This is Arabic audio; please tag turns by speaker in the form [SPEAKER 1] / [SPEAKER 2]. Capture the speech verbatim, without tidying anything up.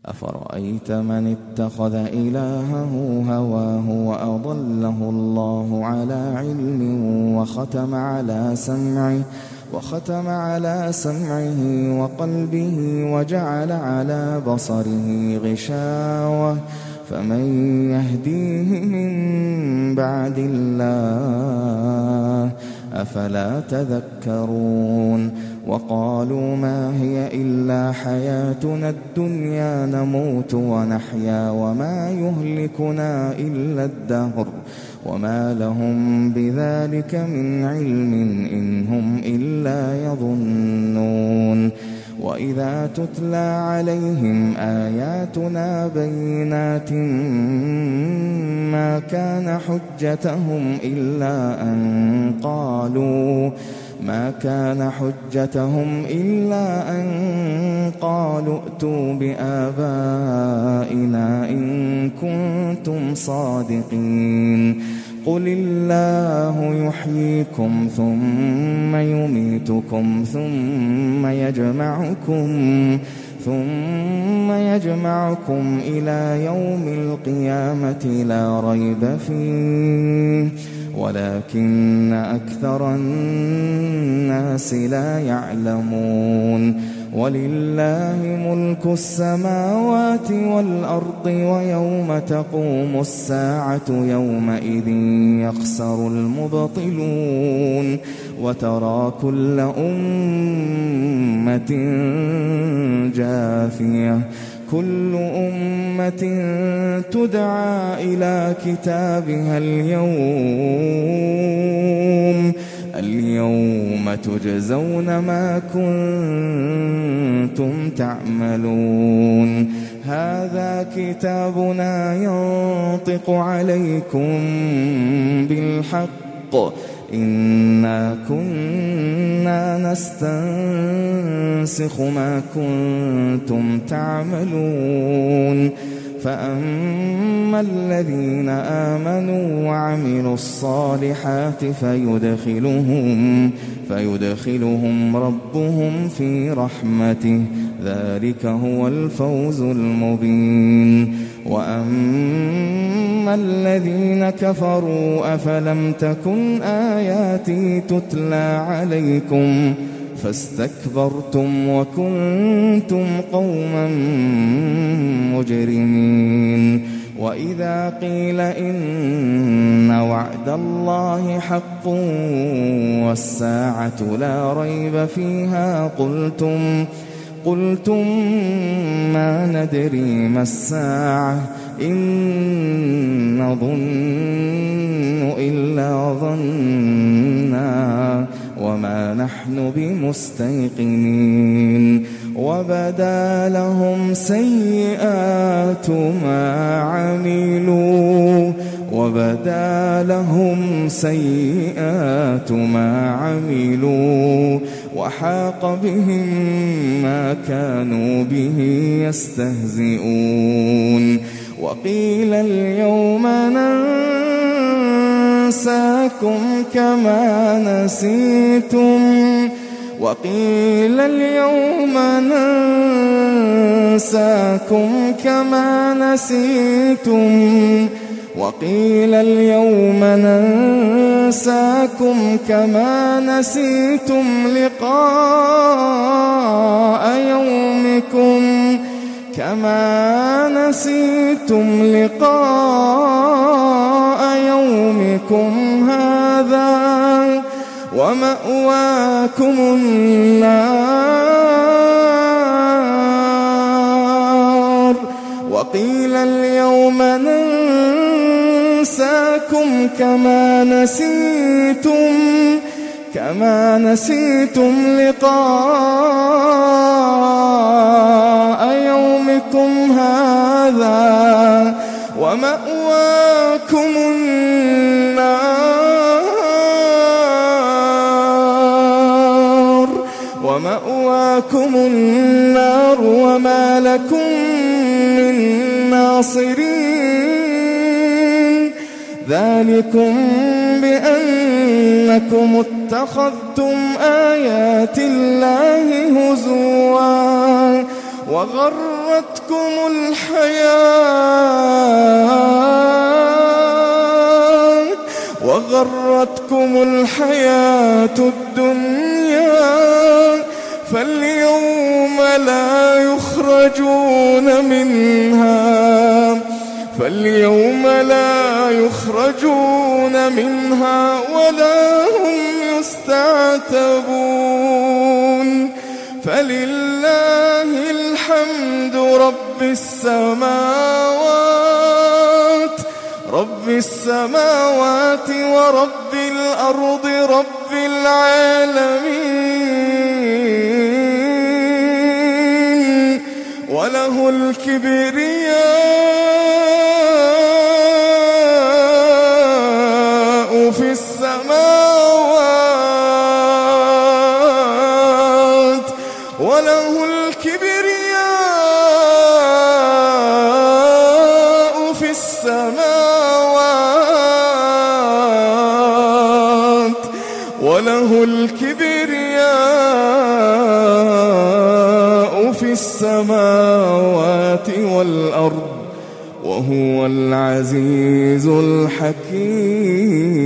[SPEAKER 1] أفرأيت من اتخذ إلهه هواه وأضله الله على علم وختم على سمعه وختم على سمعه وقلبه وجعل على بصره غشاوة فمن يهديه من بعد الله أفلا تذكرون وقالوا ما هي إلا حياتنا الدنيا نموت ونحيا وما يهلكنا إلا الدهر وما لهم بذلك من علم إن هم إلا يظنون وإذا تتلى عليهم آياتنا بينات ما كان حجتهم إلا أن قالوا ما كان حجتهم إلا أن قالوا ائتوا بآبائنا إن كنتم صادقين قل الله يحييكم ثم يميتكم ثم يجمعكم ثم يجمعكم إلى يوم القيامة لا ريب فيه ولكن أكثر الناس لا يعلمون ولله ملك السماوات والأرض ويوم تقوم الساعة يومئذ يخسر المبطلون وترى كل أمة جاثية كل أمة تدعى إلى كتابها اليوم اليوم تجزون ما كنتم تعملون هذا كتابنا ينطق عليكم بالحق إنا كنا نستنسخ ما كنتم تعملون فأما الذين آمنوا وعملوا الصالحات فيدخلهم فيدخلهم ربهم في رحمته ذلك هو الفوز المبين وأما الذين كفروا أفلم تكن آياتي تتلى عليكم فاستكبرتم وكنتم قوما مجرمين وإذا قيل إن وعد الله حق والساعة لا ريب فيها قلتم قلتم ما ندري ما الساعة إن نظن إلا ظنا وما نحن بمستيقنين وبدا لهم سيئات ما عملوا وبدا لهم سيئات ما عملوا وحاق بهم ما كانوا به يستهزئون وقيل اليوم ننساكم كما نسيتم وقيل اليوم ننساكم كما نسيتم وقيل اليوم ننساكم كما نسيتم لقاء يومكم كما نسيتم لقاء يومكم هذا ومأواكم النار وقيل اليوم ننساكم كما نسيتم كما نسيتم لقاء يومكم هذا ومأواكم النار ومأواكم النار وما لكم من ناصرين ذلكم بأنكم اتخذتم آيات الله هزوا وغر وغرتكم الحياة وغرتكم الحياة الدنيا فاليوم لا يخرجون منها فاليوم لا يخرجون منها ولا هم يستعتبون فلله الحمد رب السماوات رب السماوات ورب الأرض رب العالمين وله الكبرياء في السماوات وله الكبرياء في السماوات وله الكبرياء في السماوات والأرض وهو العزيز الحكيم.